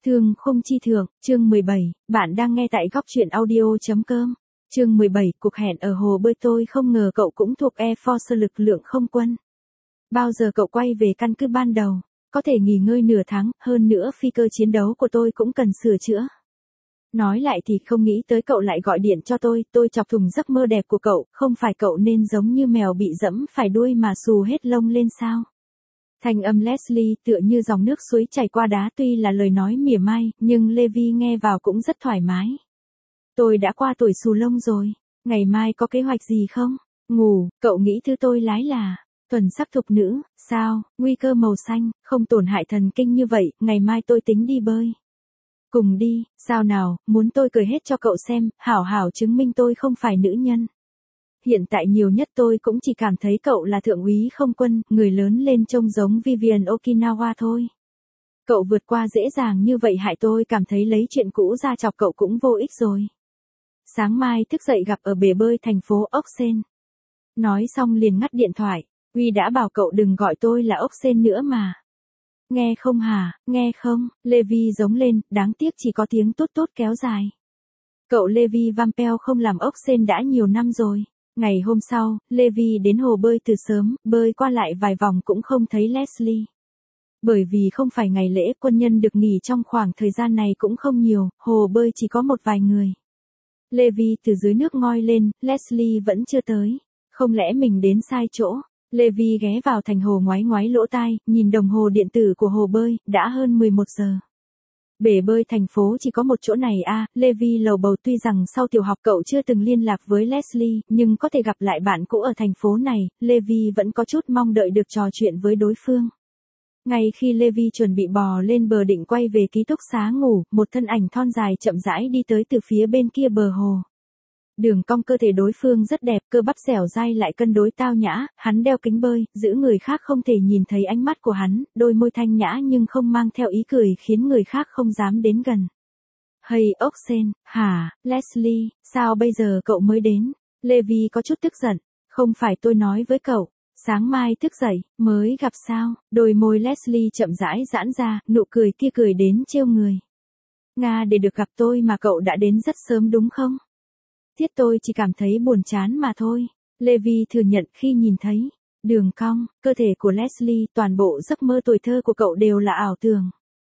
Thương khung chi thượng, chương 17, bạn đang nghe tại góc truyện audio.com. Chương 17, cuộc hẹn ở hồ bơi tôi không ngờ cậu cũng thuộc Air Force lực lượng không quân. Bao giờ cậu quay về căn cứ ban đầu, có thể nghỉ ngơi nửa tháng, hơn nữa phi cơ chiến đấu của tôi cũng cần sửa chữa. Nói lại thì không nghĩ tới cậu lại gọi điện cho tôi chọc thủng giấc mơ đẹp của cậu, không phải cậu nên giống như mèo bị dẫm phải đuôi mà xù hết lông lên sao? Thanh âm Leslie tựa như dòng nước suối chảy qua đá, tuy là lời nói mỉa mai, nhưng Levi nghe vào cũng rất thoải mái. Tôi đã qua tuổi xù lông rồi, ngày mai có kế hoạch gì không? Ngủ, cậu nghĩ thứ tôi lái là thuần sắc thục nữ, sao, nguy cơ màu xanh, không tổn hại thần kinh như vậy, ngày mai tôi tính đi bơi. Cùng đi, sao nào, muốn tôi cười hết cho cậu xem, hảo hảo chứng minh tôi không phải nữ nhân. Hiện tại nhiều nhất tôi cũng chỉ cảm thấy cậu là thượng úy không quân, người lớn lên trông giống Vivian Okinawa thôi. Cậu vượt qua dễ dàng như vậy hại tôi cảm thấy lấy chuyện cũ ra chọc cậu cũng vô ích rồi. Sáng mai thức dậy gặp ở bể bơi thành phố Ốc Sên. Nói xong liền ngắt điện thoại, Uy đã bảo cậu đừng gọi tôi là Ốc Sên nữa mà. Nghe không hả, nghe không, Levi giống lên, đáng tiếc chỉ có tiếng tút tút kéo dài. Cậu Levi Vampel không làm Ốc Sên đã nhiều năm rồi. Ngày hôm sau, Levi đến hồ bơi từ sớm, bơi qua lại vài vòng cũng không thấy Leslie. Bởi vì không phải ngày lễ, quân nhân được nghỉ trong khoảng thời gian này cũng không nhiều, hồ bơi chỉ có một vài người. Levi từ dưới nước ngoi lên, Leslie vẫn chưa tới. Không lẽ mình đến sai chỗ? Levi ghé vào thành hồ ngoái ngoái lỗ tai, nhìn đồng hồ điện tử của hồ bơi, đã hơn 11 giờ. Bể bơi thành phố chỉ có một chỗ này à, Levi lầu bầu, tuy rằng sau tiểu học cậu chưa từng liên lạc với Leslie, nhưng có thể gặp lại bạn cũ ở thành phố này, Levi vẫn có chút mong đợi được trò chuyện với đối phương. Ngay khi Levi chuẩn bị bò lên bờ định quay về ký túc xá ngủ, một thân ảnh thon dài chậm rãi đi tới từ phía bên kia bờ hồ. Đường cong cơ thể đối phương rất đẹp, cơ bắp dẻo dai lại cân đối tao nhã, hắn đeo kính bơi, giữ người khác không thể nhìn thấy ánh mắt của hắn, đôi môi thanh nhã nhưng không mang theo ý cười khiến người khác không dám đến gần. Hey Ốc Sên, hả, Leslie, sao bây giờ cậu mới đến? Levi có chút tức giận, không phải tôi nói với cậu, sáng mai thức dậy, mới gặp sao? Đôi môi Leslie chậm rãi giãn ra, nụ cười kia cười đến trêu người. Nga, để được gặp tôi mà cậu đã đến rất sớm đúng không? Tiết tôi chỉ cảm thấy buồn chán mà thôi. Levi thừa nhận khi nhìn thấy đường cong, cơ thể của Leslie, toàn bộ giấc mơ tuổi thơ của cậu đều là ảo tưởng.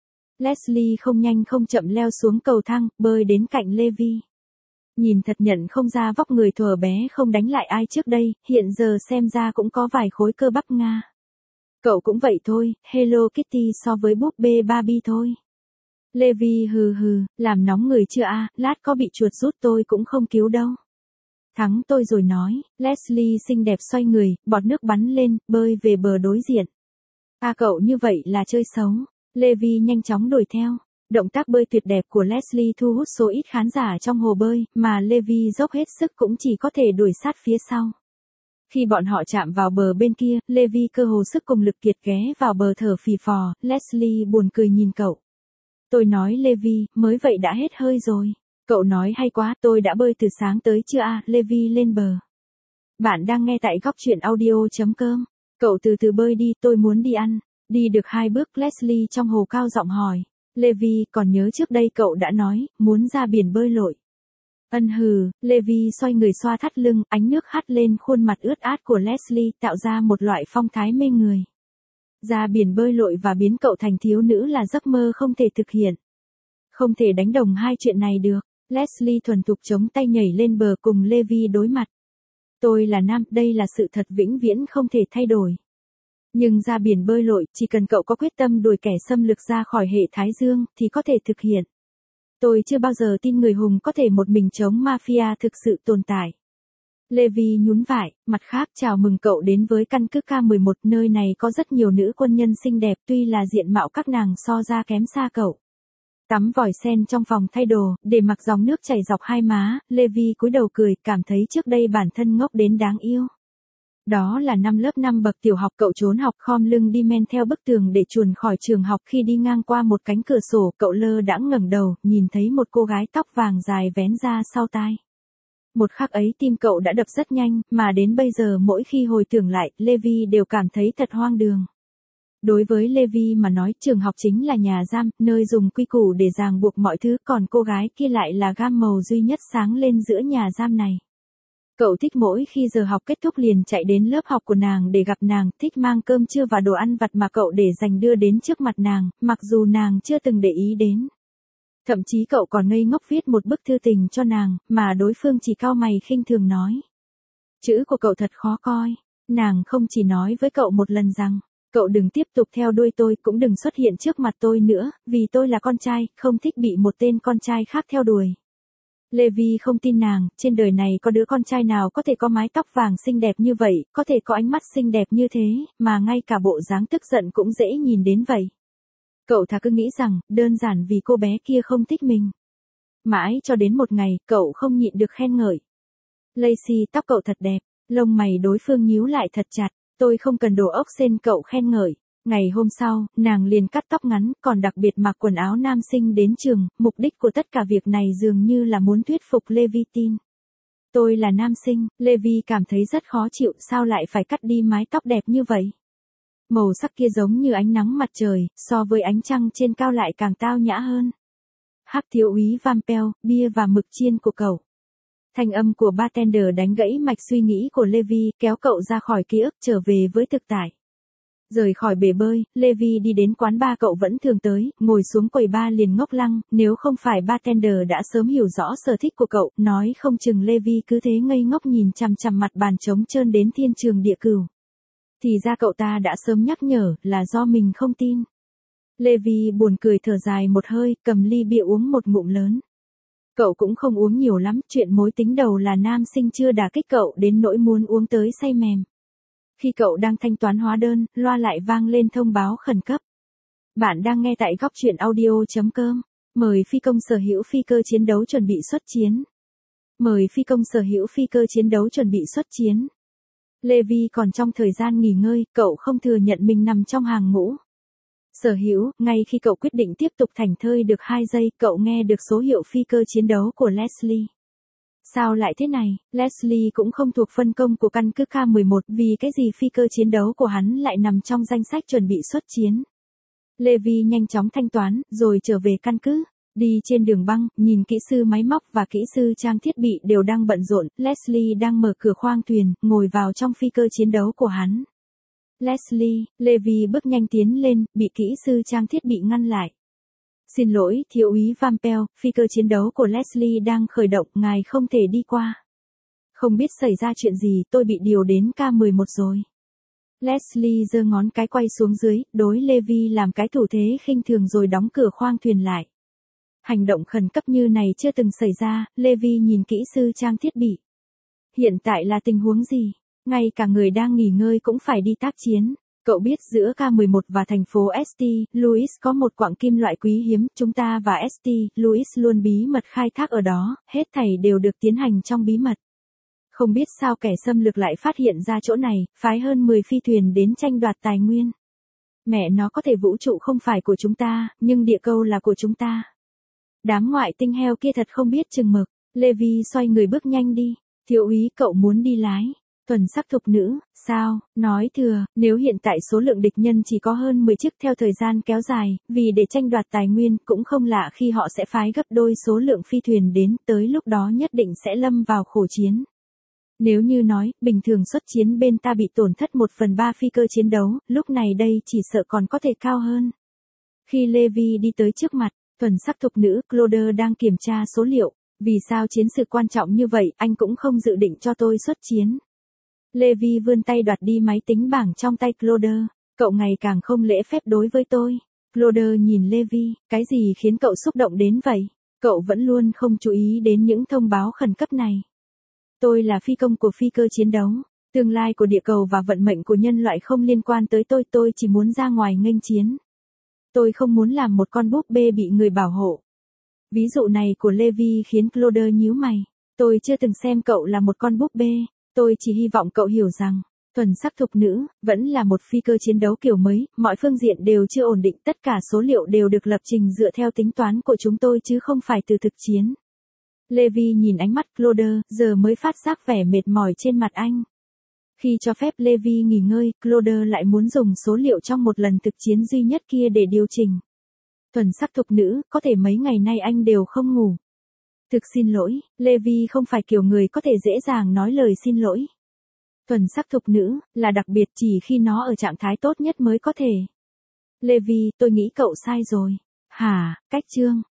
Leslie không nhanh không chậm leo xuống cầu thang, bơi đến cạnh Levi. Nhìn thật nhận không ra vóc người thuở bé không đánh lại ai trước đây, hiện giờ xem ra cũng có vài khối cơ bắp Nga. Cậu cũng vậy thôi, Hello Kitty so với búp bê Barbie thôi. Levi hừ hừ, làm nóng người chưa a, lát có bị chuột rút tôi cũng không cứu đâu. Thắng tôi rồi nói, Leslie xinh đẹp xoay người, bọt nước bắn lên, bơi về bờ đối diện. À cậu như vậy là chơi xấu. Levi nhanh chóng đuổi theo. Động tác bơi tuyệt đẹp của Leslie thu hút số ít khán giả trong hồ bơi, mà Levi dốc hết sức cũng chỉ có thể đuổi sát phía sau. Khi bọn họ chạm vào bờ bên kia, Levi cơ hồ sức cùng lực kiệt ghé vào bờ thở phì phò, Leslie buồn cười nhìn cậu. Tôi nói Levi, mới vậy đã hết hơi rồi. Cậu nói hay quá, tôi đã bơi từ sáng tới chưa à, Levi lên bờ. Bạn đang nghe tại góc truyện audio.com. Cậu từ từ bơi đi, tôi muốn đi ăn. Đi được 2 bước, Leslie trong hồ cao giọng hỏi. Levi, còn nhớ trước đây cậu đã nói, muốn ra biển bơi lội. Hừ, Levi xoay người xoa thắt lưng, ánh nước hắt lên khuôn mặt ướt át của Leslie, tạo ra một loại phong thái mê người. Ra biển bơi lội và biến cậu thành thiếu nữ là giấc mơ không thể thực hiện. Không thể đánh đồng hai chuyện này được. Leslie thuần thục chống tay nhảy lên bờ cùng Levi đối mặt. Tôi là nam, đây là sự thật vĩnh viễn không thể thay đổi. Nhưng ra biển bơi lội, chỉ cần cậu có quyết tâm đuổi kẻ xâm lược ra khỏi hệ Thái Dương, thì có thể thực hiện. Tôi chưa bao giờ tin người hùng có thể một mình chống mafia thực sự tồn tại. Levi nhún vai, mặt khác chào mừng cậu đến với căn cứ K11, nơi này có rất nhiều nữ quân nhân xinh đẹp, tuy là diện mạo các nàng so ra kém xa cậu. Tắm vòi sen trong phòng thay đồ, để mặc dòng nước chảy dọc hai má, Levi cúi đầu cười, cảm thấy trước đây bản thân ngốc đến đáng yêu. Đó là năm lớp 5 bậc tiểu học, cậu trốn học khom lưng đi men theo bức tường để chuồn khỏi trường học. Khi đi ngang qua một cánh cửa sổ, cậu lơ đãng ngẩng đầu, nhìn thấy một cô gái tóc vàng dài vén ra sau tai. Một khắc ấy tim cậu đã đập rất nhanh, mà đến bây giờ mỗi khi hồi tưởng lại, Levi đều cảm thấy thật hoang đường. Đối với Levi mà nói, trường học chính là nhà giam, nơi dùng quy củ để ràng buộc mọi thứ, còn cô gái kia lại là gam màu duy nhất sáng lên giữa nhà giam này. Cậu thích mỗi khi giờ học kết thúc liền chạy đến lớp học của nàng để gặp nàng, thích mang cơm trưa và đồ ăn vặt mà cậu để dành đưa đến trước mặt nàng, mặc dù nàng chưa từng để ý đến. Thậm chí cậu còn ngây ngốc viết một bức thư tình cho nàng, mà đối phương chỉ cau mày khinh thường nói. Chữ của cậu thật khó coi. Nàng không chỉ nói với cậu một lần rằng, cậu đừng tiếp tục theo đuôi tôi, cũng đừng xuất hiện trước mặt tôi nữa, vì tôi là con trai, không thích bị một tên con trai khác theo đuổi. Levi không tin nàng, trên đời này có đứa con trai nào có thể có mái tóc vàng xinh đẹp như vậy, có thể có ánh mắt xinh đẹp như thế, mà ngay cả bộ dáng tức giận cũng dễ nhìn đến vậy. Cậu thà cứ nghĩ rằng, đơn giản vì cô bé kia không thích mình. Mãi cho đến một ngày, cậu không nhịn được khen ngợi. Lacey, tóc cậu thật đẹp, lông mày đối phương nhíu lại thật chặt, tôi không cần đồ ốc sên, cậu khen ngợi. Ngày hôm sau, nàng liền cắt tóc ngắn, còn đặc biệt mặc quần áo nam sinh đến trường, mục đích của tất cả việc này dường như là muốn thuyết phục Levi tin. Tôi là nam sinh, Levi cảm thấy rất khó chịu, sao lại phải cắt đi mái tóc đẹp như vậy? Màu sắc kia giống như ánh nắng mặt trời, so với ánh trăng trên cao lại càng tao nhã hơn. Hắc thiếu úy Vampel, bia và mực chiên của cậu. Thanh âm của bartender đánh gãy mạch suy nghĩ của Levi, kéo cậu ra khỏi ký ức trở về với thực tại. Rời khỏi bể bơi, Levi đi đến quán bar cậu vẫn thường tới, ngồi xuống quầy bar liền ngốc lăng, nếu không phải bartender đã sớm hiểu rõ sở thích của cậu, nói không chừng Levi cứ thế ngây ngốc nhìn chằm chằm mặt bàn trống trơn đến thiên trường địa cửu. Thì ra cậu ta đã sớm nhắc nhở, là do mình không tin. Levi buồn cười thở dài một hơi, cầm ly bia uống một ngụm lớn. Cậu cũng không uống nhiều lắm, chuyện mối tính đầu là nam sinh chưa đả kích cậu đến nỗi muốn uống tới say mềm. Khi cậu đang thanh toán hóa đơn, loa lại vang lên thông báo khẩn cấp. Bạn đang nghe tại góc truyện audio.com. Mời phi công sở hữu phi cơ chiến đấu chuẩn bị xuất chiến. Mời phi công sở hữu phi cơ chiến đấu chuẩn bị xuất chiến. Levi còn trong thời gian nghỉ ngơi, cậu không thừa nhận mình nằm trong hàng ngũ. Sở hữu, ngay khi cậu quyết định tiếp tục thảnh thơi được 2 giây, cậu nghe được số hiệu phi cơ chiến đấu của Leslie. Sao lại thế này, Leslie cũng không thuộc phân công của căn cứ K11, vì cái gì phi cơ chiến đấu của hắn lại nằm trong danh sách chuẩn bị xuất chiến. Levi nhanh chóng thanh toán, rồi trở về căn cứ. Đi trên đường băng, nhìn kỹ sư máy móc và kỹ sư trang thiết bị đều đang bận rộn, Leslie đang mở cửa khoang thuyền, ngồi vào trong phi cơ chiến đấu của hắn. Leslie, Levi bước nhanh tiến lên, bị kỹ sư trang thiết bị ngăn lại. Xin lỗi, thiếu úy Vampel, phi cơ chiến đấu của Leslie đang khởi động, ngài không thể đi qua. Không biết xảy ra chuyện gì, tôi bị điều đến K11 rồi. Leslie giơ ngón cái quay xuống dưới, đối Levi làm cái thủ thế khinh thường rồi đóng cửa khoang thuyền lại. Hành động khẩn cấp như này chưa từng xảy ra, Levi nhìn kỹ sư trang thiết bị. Hiện tại là tình huống gì? Ngay cả người đang nghỉ ngơi cũng phải đi tác chiến. Cậu biết giữa K11 và thành phố St. Louis có một quặng kim loại quý hiếm, chúng ta và St. Louis luôn bí mật khai thác ở đó, hết thảy đều được tiến hành trong bí mật. Không biết sao kẻ xâm lược lại phát hiện ra chỗ này, phái hơn 10 phi thuyền đến tranh đoạt tài nguyên. Mẹ nó, có thể vũ trụ không phải của chúng ta, nhưng địa cầu là của chúng ta. Đám ngoại tinh heo kia thật không biết chừng mực. Levi xoay người bước nhanh đi. Thiếu úy, cậu muốn đi lái. Tuần sắc thục nữ, sao, nói thừa, nếu hiện tại số lượng địch nhân chỉ có hơn 10 chiếc theo thời gian kéo dài, vì để tranh đoạt tài nguyên, cũng không lạ khi họ sẽ phái gấp đôi số lượng phi thuyền đến, tới lúc đó nhất định sẽ lâm vào khổ chiến. Nếu như nói, bình thường xuất chiến bên ta bị tổn thất 1/3 phi cơ chiến đấu, lúc này đây chỉ sợ còn có thể cao hơn. Khi Levi đi tới trước mặt, thuần sắc thục nữ Claude đang kiểm tra số liệu, vì sao chiến sự quan trọng như vậy, anh cũng không dự định cho tôi xuất chiến. Levi vươn tay đoạt đi máy tính bảng trong tay Claude, cậu ngày càng không lễ phép đối với tôi. Claude nhìn Levi, cái gì khiến cậu xúc động đến vậy? Cậu vẫn luôn không chú ý đến những thông báo khẩn cấp này. Tôi là phi công của phi cơ chiến đấu, tương lai của địa cầu và vận mệnh của nhân loại không liên quan tới tôi chỉ muốn ra ngoài nghênh chiến. Tôi không muốn làm một con búp bê bị người bảo hộ. Ví dụ này của Levi khiến Claude nhíu mày. Tôi chưa từng xem cậu là một con búp bê. Tôi chỉ hy vọng cậu hiểu rằng, thuần sắc thục nữ, vẫn là một phi cơ chiến đấu kiểu mới, mọi phương diện đều chưa ổn định, tất cả số liệu đều được lập trình dựa theo tính toán của chúng tôi chứ không phải từ thực chiến. Levi nhìn ánh mắt Claude, giờ mới phát giác vẻ mệt mỏi trên mặt anh. Khi cho phép Levi nghỉ ngơi, Claude lại muốn dùng số liệu trong một lần thực chiến duy nhất kia để điều chỉnh. Thuần sắc thục nữ, có thể mấy ngày nay anh đều không ngủ. Thực xin lỗi, Levi không phải kiểu người có thể dễ dàng nói lời xin lỗi. Thuần sắc thục nữ, là đặc biệt chỉ khi nó ở trạng thái tốt nhất mới có thể. Levi, tôi nghĩ cậu sai rồi. Hả, cách chương.